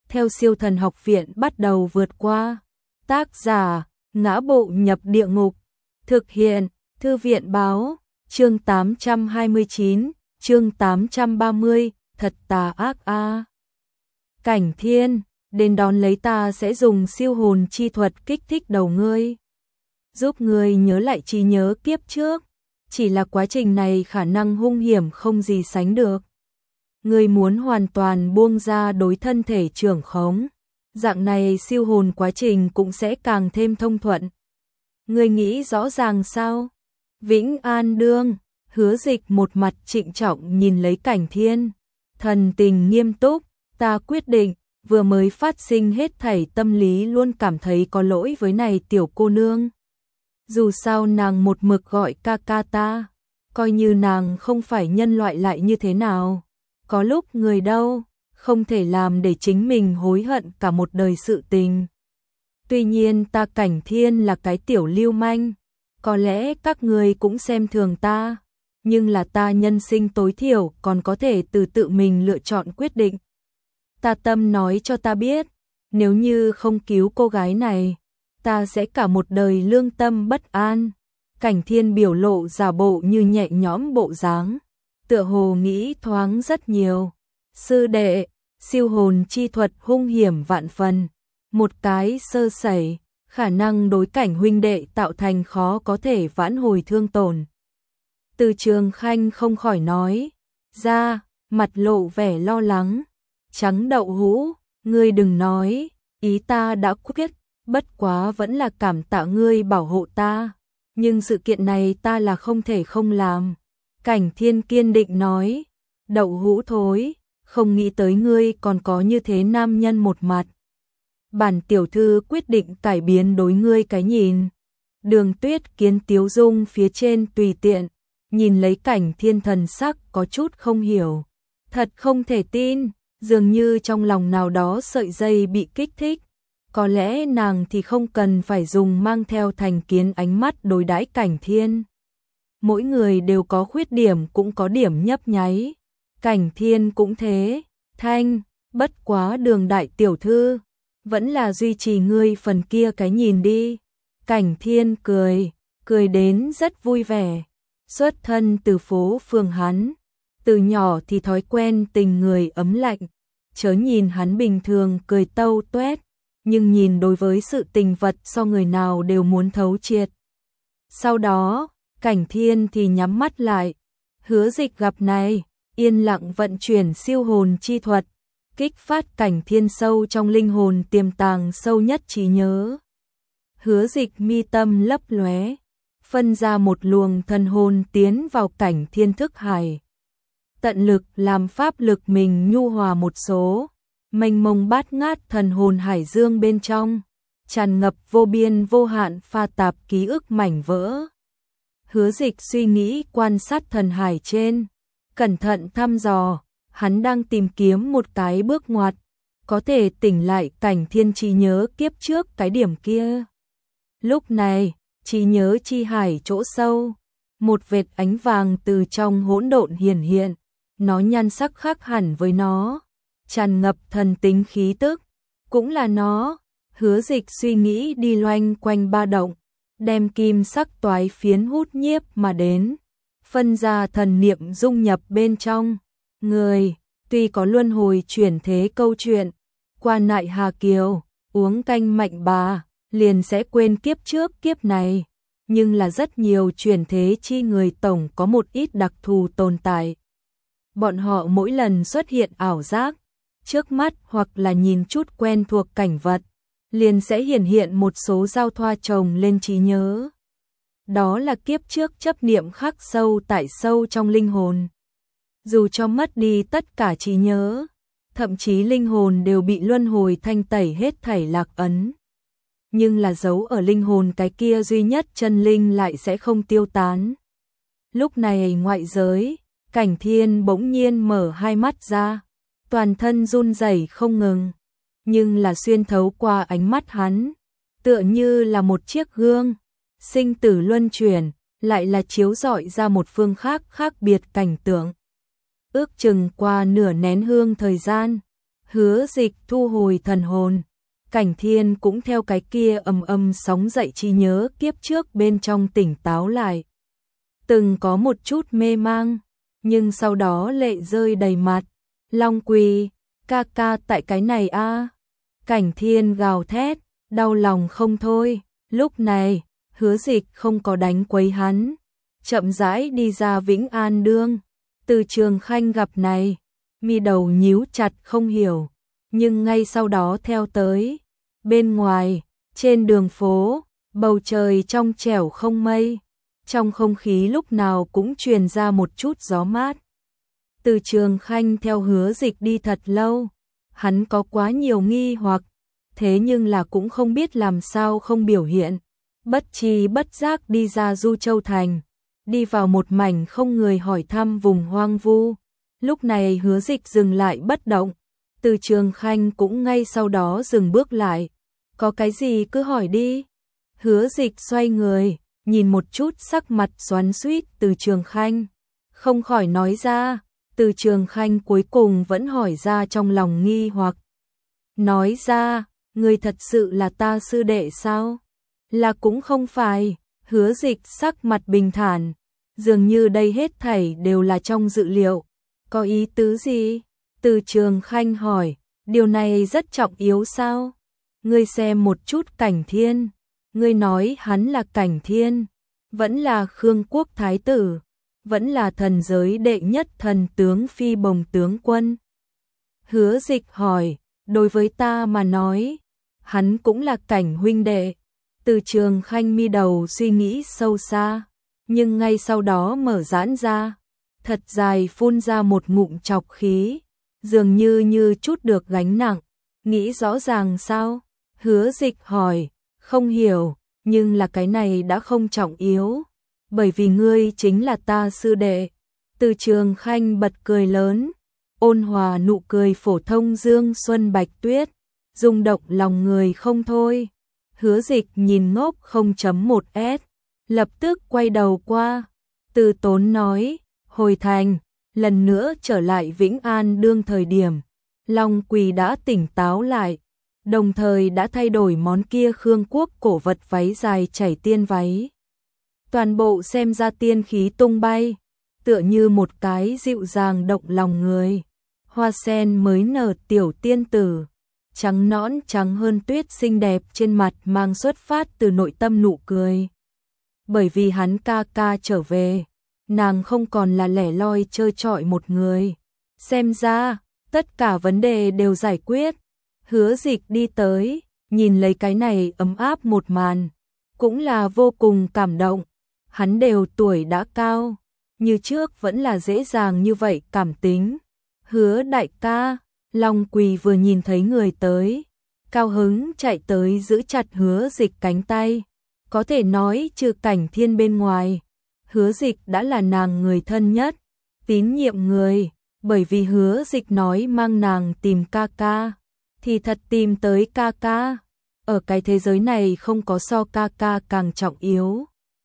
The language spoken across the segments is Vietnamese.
theo Siêu Thần Học Viện bắt đầu vượt qua. Tác giả: Ngã Bộ Nhập Địa Ngục. Thực hiện: Thư viện báo. Chương 829, chương 830, thật tà ác a. Cảnh Thiên, đến đón lấy ta sẽ dùng siêu hồn chi thuật kích thích đầu ngươi, giúp ngươi nhớ lại trí nhớ kiếp trước. Chỉ là quá trình này khả năng hung hiểm không gì sánh được. Ngươi muốn hoàn toàn buông ra đối thân thể trưởng khống, dạng này siêu hồn quá trình cũng sẽ càng thêm thông thuận. Ngươi nghĩ rõ ràng sao? Vĩnh An Đương, Hứa Dịch một mặt trịnh trọng nhìn lấy Cảnh Thiên, thần tình nghiêm túc. Ta quyết định, vừa mới phát sinh hết thảy tâm lý luôn cảm thấy có lỗi với này tiểu cô nương. Dù sao nàng một mực gọi ca ca ta, coi như nàng không phải nhân loại lại như thế nào. Có lúc người đâu, không thể làm để chính mình hối hận cả một đời sự tình. Tuy nhiên ta Cảnh Thiên là cái tiểu lưu manh, có lẽ các người cũng xem thường ta, nhưng là ta nhân sinh tối thiểu còn có thể từ tự mình lựa chọn quyết định. Ta tâm nói cho ta biết, nếu như không cứu cô gái này, ta sẽ cả một đời lương tâm bất an. Cảnh Thiên biểu lộ giả bộ như nhẹ nhõm bộ dáng, tựa hồ nghĩ thoáng rất nhiều. Sư đệ, siêu hồn chi thuật hung hiểm vạn phần, một cái sơ sẩy, khả năng đối Cảnh huynh đệ tạo thành khó có thể vãn hồi thương tổn. Từ Trường Khanh không khỏi nói ra, mặt lộ vẻ lo lắng. Trắng đậu hũ, ngươi đừng nói, ý ta đã quyết, bất quá vẫn là cảm tạ ngươi bảo hộ ta, nhưng sự kiện này ta là không thể không làm. Cảnh Thiên kiên định nói, đậu hũ thối, không nghĩ tới ngươi còn có như thế nam nhân một mặt. Bản tiểu thư quyết định cải biến đối ngươi cái nhìn. Đường Tuyết Kiến tiếu dung phía trên tùy tiện, nhìn lấy Cảnh Thiên thần sắc có chút không hiểu. Thật không thể tin, dường như trong lòng nào đó sợi dây bị kích thích. Có lẽ nàng thì không cần phải dùng mang theo thành kiến ánh mắt đối đãi Cảnh Thiên. Mỗi người đều có khuyết điểm cũng có điểm nhấp nháy. Cảnh Thiên cũng thế. Thanh, bất quá Đường đại tiểu thư, vẫn là duy trì ngươi phần kia cái nhìn đi. Cảnh Thiên cười đến rất vui vẻ. Xuất thân từ phố phường hắn, từ nhỏ thì thói quen tình người ấm lạnh. Chớ nhìn hắn bình thường cười tâu tuét, nhưng nhìn đối với sự tình vật so người nào đều muốn thấu triệt. Sau đó, Cảnh Thiên thì nhắm mắt lại. Hứa Dịch gặp này, yên lặng vận chuyển siêu hồn chi thuật, kích phát Cảnh Thiên sâu trong linh hồn tiềm tàng sâu nhất trí nhớ. Hứa Dịch mi tâm lấp lóe, phân ra một luồng thần hồn tiến vào Cảnh Thiên thức hải. Tận lực làm pháp lực mình nhu hòa một số, mênh mông bát ngát thần hồn hải dương bên trong, tràn ngập vô biên vô hạn pha tạp ký ức mảnh vỡ. Hứa Dịch suy nghĩ quan sát thần hải trên, cẩn thận thăm dò, hắn đang tìm kiếm một cái bước ngoặt, có thể tỉnh lại Cảnh Thiên trí nhớ kiếp trước cái điểm kia. Lúc này, trí nhớ chi hải chỗ sâu, một vệt ánh vàng từ trong hỗn độn hiển hiện, nó nhan sắc khác hẳn với nó, tràn ngập thần tính khí tức, cũng là nó. Hứa Dịch suy nghĩ đi loanh quanh ba động, đem kim sắc toái phiến hút nhiếp mà đến, phân ra thần niệm dung nhập bên trong. Người, tuy có luân hồi chuyển thế câu chuyện, qua nại Hà Kiều, uống canh mạnh bà, liền sẽ quên kiếp trước kiếp này, nhưng là rất nhiều chuyển thế chi người tổng có một ít đặc thù tồn tại. Bọn họ mỗi lần xuất hiện ảo giác, trước mắt hoặc là nhìn chút quen thuộc cảnh vật, liền sẽ hiển hiện một số giao thoa chồng lên trí nhớ. Đó là kiếp trước chấp niệm khắc sâu tại sâu trong linh hồn. Dù cho mất đi tất cả trí nhớ, thậm chí linh hồn đều bị luân hồi thanh tẩy hết thảy lạc ấn, nhưng là giấu ở linh hồn cái kia duy nhất chân linh lại sẽ không tiêu tán. Lúc này ngoại giới, Cảnh Thiên bỗng nhiên mở hai mắt ra, toàn thân run rẩy không ngừng, nhưng là xuyên thấu qua ánh mắt hắn, tựa như là một chiếc gương, sinh tử luân chuyển, lại là chiếu rọi ra một phương khác biệt cảnh tượng. Ước chừng qua nửa nén hương thời gian, Hứa Dịch thu hồi thần hồn, Cảnh Thiên cũng theo cái kia ầm ầm sóng dậy trí nhớ kiếp trước bên trong tỉnh táo lại. Từng có một chút mê mang, nhưng sau đó lệ rơi đầy mặt. Long Quỳ, ca ca tại cái này a. Cảnh Thiên gào thét, đau lòng không thôi. Lúc này, Hứa Dịch không có đánh quấy hắn, chậm rãi đi ra Vĩnh An Đương. Từ Trường Khanh gặp này, mi đầu nhíu chặt không hiểu, nhưng ngay sau đó theo tới. Bên ngoài, trên đường phố, bầu trời trong trẻo không mây, trong không khí lúc nào cũng truyền ra một chút gió mát. Từ Trường Khanh theo Hứa Dịch đi thật lâu, hắn có quá nhiều nghi hoặc, thế nhưng là cũng không biết làm sao không biểu hiện. Bất tri bất giác đi ra Du Châu Thành, đi vào một mảnh không người hỏi thăm vùng hoang vu. Lúc này Hứa Dịch dừng lại bất động, Từ Trường Khanh cũng ngay sau đó dừng bước lại. Có cái gì cứ hỏi đi. Hứa Dịch xoay người, nhìn một chút sắc mặt xoắn xuýt Từ Trường Khanh, không khỏi nói ra. Từ Trường Khanh cuối cùng vẫn hỏi ra trong lòng nghi hoặc. Nói ra, người thật sự là ta sư đệ sao? Là cũng không phải. Hứa Dịch sắc mặt bình thản, dường như đây hết thảy đều là trong dự liệu. Có ý tứ gì? Từ Trường Khanh hỏi, điều này rất trọng yếu sao? Ngươi xem một chút Cảnh Thiên, ngươi nói hắn là Cảnh Thiên, vẫn là Khương Quốc Thái tử, vẫn là thần giới đệ nhất thần tướng Phi Bồng tướng quân. Hứa Dịch hỏi, đối với ta mà nói, hắn cũng là Cảnh huynh đệ. Từ Trường Khanh mi đầu suy nghĩ sâu xa, nhưng ngay sau đó mở giãn ra, thật dài phun ra một ngụm trọc khí, dường như chút được gánh nặng. Nghĩ rõ ràng sao? Hứa Dịch hỏi, không hiểu, nhưng là cái này đã không trọng yếu, bởi vì ngươi chính là ta sư đệ. Từ Trường Khanh bật cười lớn, ôn hòa nụ cười phổ thông dương xuân bạch tuyết, rung động lòng người không thôi. Hứa Dịch nhìn ngốc 0.1s, lập tức quay đầu qua. Từ Tốn nói, hồi thành, lần nữa trở lại Vĩnh An Đương thời điểm, Long Quỳ đã tỉnh táo lại, đồng thời đã thay đổi món kia Khương Quốc cổ vật váy dài chảy tiên váy. Toàn bộ xem ra tiên khí tung bay, tựa như một cái dịu dàng động lòng người. Hoa sen mới nở tiểu tiên tử, trắng nõn trắng hơn tuyết xinh đẹp trên mặt mang xuất phát từ nội tâm nụ cười. Bởi vì hắn ca ca trở về, nàng không còn là lẻ loi trơ trọi một người. Xem ra, tất cả vấn đề đều giải quyết. Hứa Dịch đi tới, nhìn lấy cái này ấm áp một màn, cũng là vô cùng cảm động. Hắn đều tuổi đã cao, như trước vẫn là dễ dàng như vậy cảm tính. Hứa đại ca, Long Quỳ vừa nhìn thấy người tới, cao hứng chạy tới giữ chặt Hứa Dịch cánh tay. Có thể nói trừ Cảnh Thiên bên ngoài, Hứa Dịch đã là nàng người thân nhất, tín nhiệm người, bởi vì Hứa Dịch nói mang nàng tìm ca ca, thì thật tìm tới ca ca. Ở cái thế giới này không có so ca ca càng trọng yếu.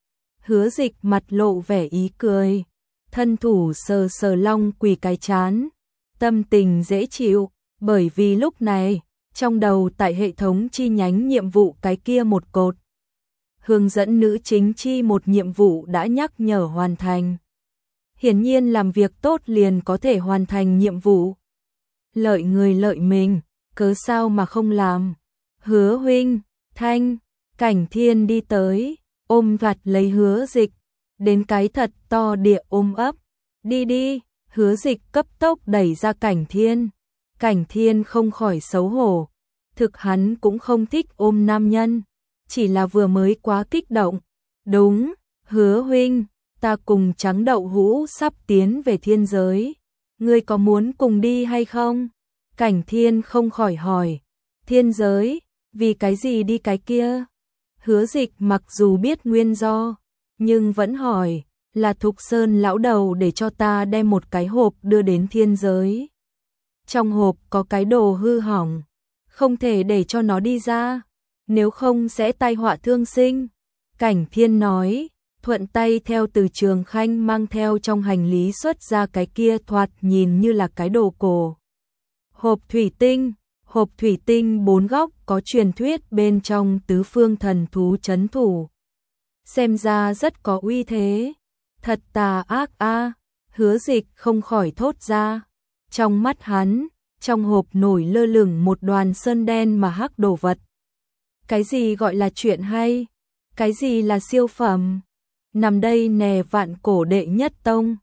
Hứa Dịch mặt lộ vẻ ý cười, thân thủ sờ sờ Long Quỳ cái trán, tâm tình dễ chịu, bởi vì lúc này, trong đầu tại hệ thống chi nhánh nhiệm vụ cái kia một cột hướng dẫn nữ chính chi một nhiệm vụ đã nhắc nhở hoàn thành. Hiển nhiên làm việc tốt liền có thể hoàn thành nhiệm vụ. Lợi người lợi mình, cớ sao mà không làm. Hứa huynh, Thanh, Cảnh Thiên đi tới, ôm vặt lấy Hứa Dịch, đến cái thật to địa ôm ấp. Đi đi, Hứa Dịch cấp tốc đẩy ra Cảnh Thiên. Cảnh Thiên không khỏi xấu hổ, thực hắn cũng không thích ôm nam nhân, chỉ là vừa mới quá kích động. Đúng, Hứa huynh, ta cùng Trắng Đậu Hũ sắp tiến về thiên giới, ngươi có muốn cùng đi hay không? Cảnh Thiên không khỏi hỏi, thiên giới, vì cái gì đi cái kia? Hứa Dịch mặc dù biết nguyên do, nhưng vẫn hỏi, là Thục Sơn lão đầu để cho ta đem một cái hộp đưa đến thiên giới. Trong hộp có cái đồ hư hỏng, không thể để cho nó đi ra, nếu không sẽ tai họa thương sinh. Cảnh Thiên nói, thuận tay theo Từ Trường Khanh mang theo trong hành lý xuất ra cái kia thoạt nhìn như là cái đồ cổ. Hộp thủy tinh 4 góc có truyền thuyết bên trong tứ phương thần thú trấn thủ. Xem ra rất có uy thế. Thật tà ác a, Hứa Dịch không khỏi thốt ra. Trong mắt hắn, trong hộp nổi lơ lửng một đoàn sơn đen mà hắc đồ vật. Cái gì gọi là chuyện hay? Cái gì là siêu phẩm? Nằm đây nè, Vạn Cổ đệ nhất tông.